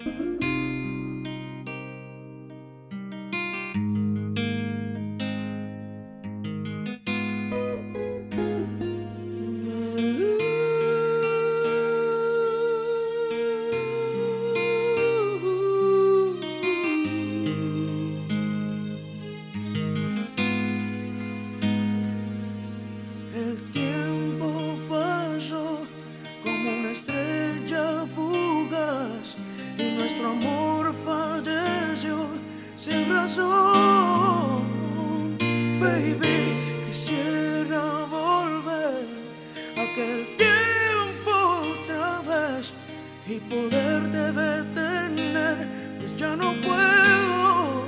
Baby, quisiera volver a aquel tiempo otra vez y poderte detener, pues ya no puedo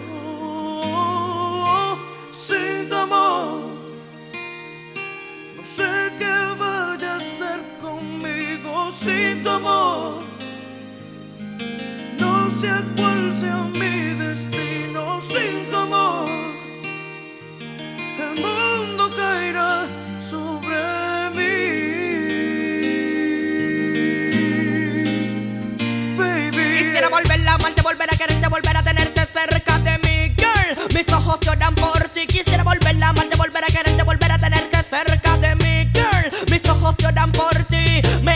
sin tu amor. No sé qué vaya a hacer conmigo sin tu amor. No sé cuál sea mi destino sin tu amor. El mundo caerá sobre mí. Baby, quisiera volver a amarte, volver a quererte, volver a tenerte cerca de mí, girl. Mis ojos lloran por ti. Quisiera volver a amarte, volver a quererte, volver a tenerte cerca de mí, girl. Mis ojos lloran por ti.